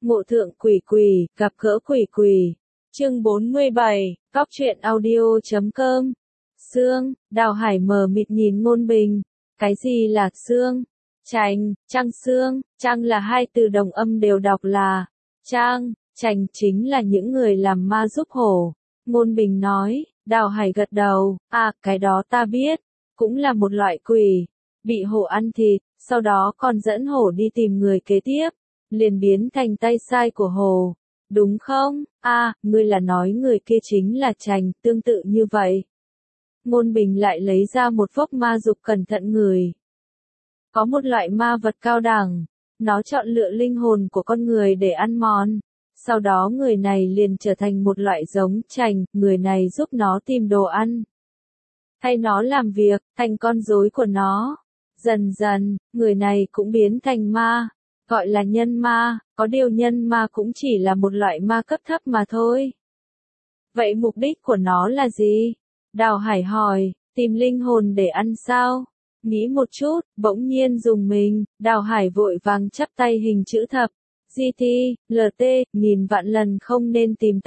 Ngộ thượng quỷ quỷ, gặp gỡ quỷ quỷ. Chương 47, Góc truyện audio.com. Sương, Đào Hải mờ mịt nhìn Ngôn Bình. Cái gì là sương? Chành, trăng sương, trăng là hai từ đồng âm đều đọc là trang, chành chính là những người làm ma giúp hổ. Ngôn Bình nói, Đào Hải gật đầu, cái đó ta biết, cũng là một loại quỷ, bị hổ ăn thịt, sau đó còn dẫn hổ đi tìm người kế tiếp, liền biến thành tay sai của hổ. Đúng không? Ngươi là nói người kia chính là chành, tương tự như vậy. Ngôn Bình lại lấy ra một vốc ma dục cẩn thận người. Có một loại ma vật cao đẳng, nó chọn lựa linh hồn của con người để ăn mòn. Sau đó người này liền trở thành một loại giống chành, người này giúp nó tìm đồ ăn. Thay nó làm việc, thành con rối của nó. Dần dần, người này cũng biến thành ma, gọi là nhân ma, có điều nhân ma cũng chỉ là một loại ma cấp thấp mà thôi. Vậy mục đích của nó là gì? Đào Hải hỏi, tìm linh hồn để ăn sao? Nghĩ một chút, bỗng nhiên dùng mình, Đào Hải vội vàng chắp tay hình chữ thập. GT, LT, nghìn vạn lần không nên tìm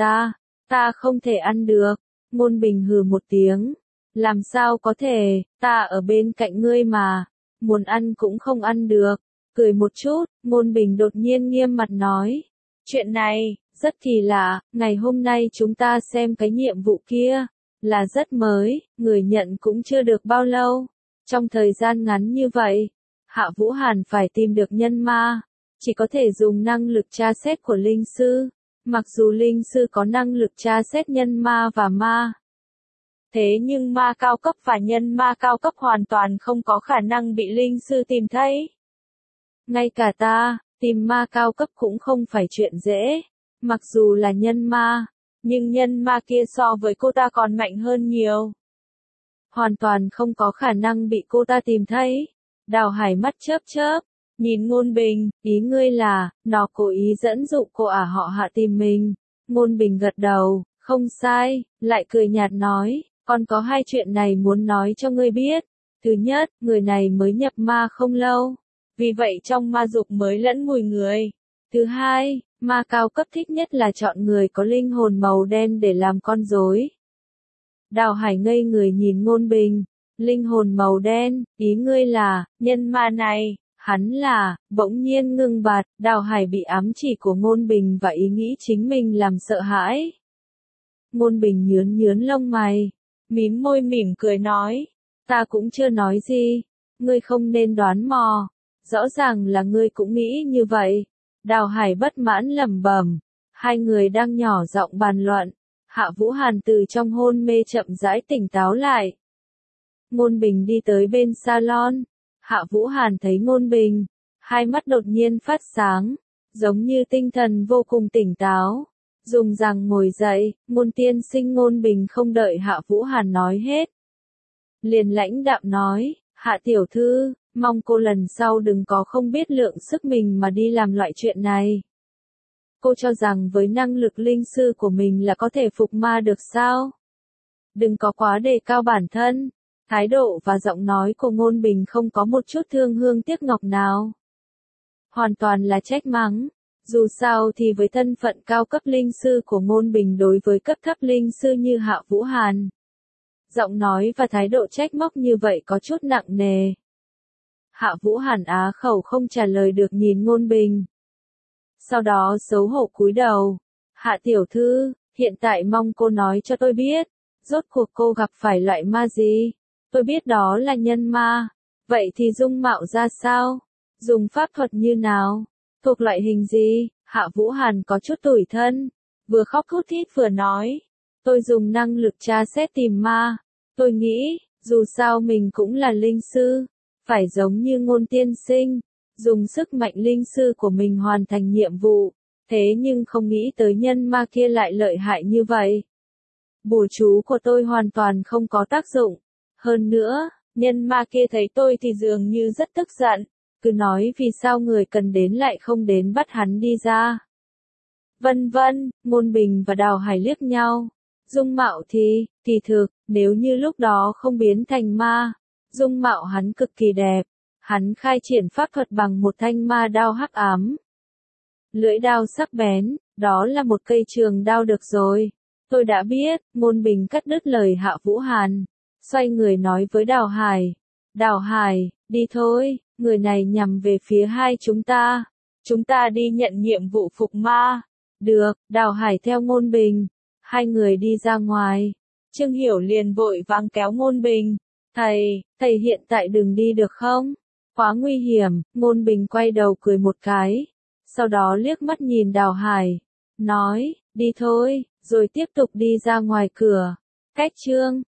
ta không thể ăn được. Ngôn Bình hừ một tiếng. Làm sao có thể, ta ở bên cạnh ngươi mà, muốn ăn cũng không ăn được. Cười một chút, Ngôn Bình đột nhiên nghiêm mặt nói. Chuyện này, rất kỳ lạ, ngày hôm nay chúng ta xem cái nhiệm vụ kia, là rất mới, người nhận cũng chưa được bao lâu. Trong thời gian ngắn như vậy, Hạ Vũ Hàn phải tìm được nhân ma, chỉ có thể dùng năng lực tra xét của linh sư, mặc dù linh sư có năng lực tra xét nhân ma và ma. Thế nhưng ma cao cấp và nhân ma cao cấp hoàn toàn không có khả năng bị linh sư tìm thấy. Ngay cả ta, tìm ma cao cấp cũng không phải chuyện dễ, mặc dù là nhân ma, nhưng nhân ma kia so với cô ta còn mạnh hơn nhiều. Hoàn toàn không có khả năng bị cô ta tìm thấy. Đào Hải mắt chớp chớp, nhìn Ngôn Bình, ý ngươi là, nó cố ý dẫn dụ cô họ Hạ tìm mình. Ngôn Bình gật đầu, không sai, lại cười nhạt nói, còn có hai chuyện này muốn nói cho ngươi biết. Thứ nhất, người này mới nhập ma không lâu, vì vậy trong ma dục mới lẫn mùi người. Thứ hai, ma cao cấp thích nhất là chọn người có linh hồn màu đen để làm con rối. Đào Hải ngây người nhìn Ngôn Bình, linh hồn màu đen, ý ngươi là, nhân ma này, hắn là, bỗng nhiên ngưng bặt, Đào Hải bị ám chỉ của Ngôn Bình và ý nghĩ chính mình làm sợ hãi. Ngôn Bình nhướn nhướn lông mày, mím môi mỉm cười nói, ta cũng chưa nói gì, ngươi không nên đoán mò, rõ ràng là ngươi cũng nghĩ như vậy. Đào Hải bất mãn lẩm bẩm, hai người đang nhỏ giọng bàn luận. Hạ Vũ Hàn từ trong hôn mê chậm rãi tỉnh táo lại. Ngôn Bình đi tới bên salon. Hạ Vũ Hàn thấy Ngôn Bình, hai mắt đột nhiên phát sáng, giống như tinh thần vô cùng tỉnh táo. Dùng rằng ngồi dậy, Ngôn tiên sinh. Ngôn Bình không đợi Hạ Vũ Hàn nói hết, liền lãnh đạm nói, Hạ tiểu thư, mong cô lần sau đừng có không biết lượng sức mình mà đi làm loại chuyện này. Cô cho rằng với năng lực linh sư của mình là có thể phục ma được sao? Đừng có quá đề cao bản thân. Thái độ và giọng nói của Ngôn Bình không có một chút thương hương tiếc ngọc nào. Hoàn toàn là trách mắng. Dù sao thì với thân phận cao cấp linh sư của Ngôn Bình đối với cấp thấp linh sư như Hạ Vũ Hàn, giọng nói và thái độ trách móc như vậy có chút nặng nề. Hạ Vũ Hàn á khẩu không trả lời được nhìn Ngôn Bình. Sau đó xấu hổ cúi đầu. Hạ tiểu thư, hiện tại mong cô nói cho tôi biết, rốt cuộc cô gặp phải loại ma gì? Tôi biết đó là nhân ma. Vậy thì dung mạo ra sao? Dùng pháp thuật như nào? Thuộc loại hình gì? Hạ Vũ Hàn có chút tủi thân, vừa khóc thút thít vừa nói. Tôi dùng năng lực tra xét tìm ma. Tôi nghĩ, dù sao mình cũng là linh sư, phải giống như Ngôn tiên sinh, dùng sức mạnh linh sư của mình hoàn thành nhiệm vụ. Thế nhưng không nghĩ tới nhân ma kia lại lợi hại như vậy. Bùa chú của tôi hoàn toàn không có tác dụng. Hơn nữa, nhân ma kia thấy tôi thì dường như rất tức giận, cứ nói vì sao người cần đến lại không đến bắt hắn đi ra. Vân vân, Ngôn Bình và Đào Hải liếc nhau. Dung mạo thì, kỳ thực, nếu như lúc đó không biến thành ma, dung mạo hắn cực kỳ đẹp. Hắn khai triển pháp thuật bằng một thanh ma đao hắc ám. Lưỡi đao sắc bén, đó là một cây trường đao được rồi. Tôi đã biết, Ngôn Bình cắt đứt lời Hạ Vũ Hàn. Xoay người nói với Đào Hải. Đào Hải, đi thôi, người này nhằm về phía hai chúng ta. Chúng ta đi nhận nhiệm vụ phục ma. Được, Đào Hải theo Ngôn Bình. Hai người đi ra ngoài. Trương Hiểu liền vội vàng kéo Ngôn Bình. Thầy hiện tại đừng đi được không? Quá nguy hiểm. Ngôn Bình quay đầu cười một cái. Sau đó liếc mắt nhìn Đào Hải. Nói, đi thôi, rồi tiếp tục đi ra ngoài cửa. Cách chương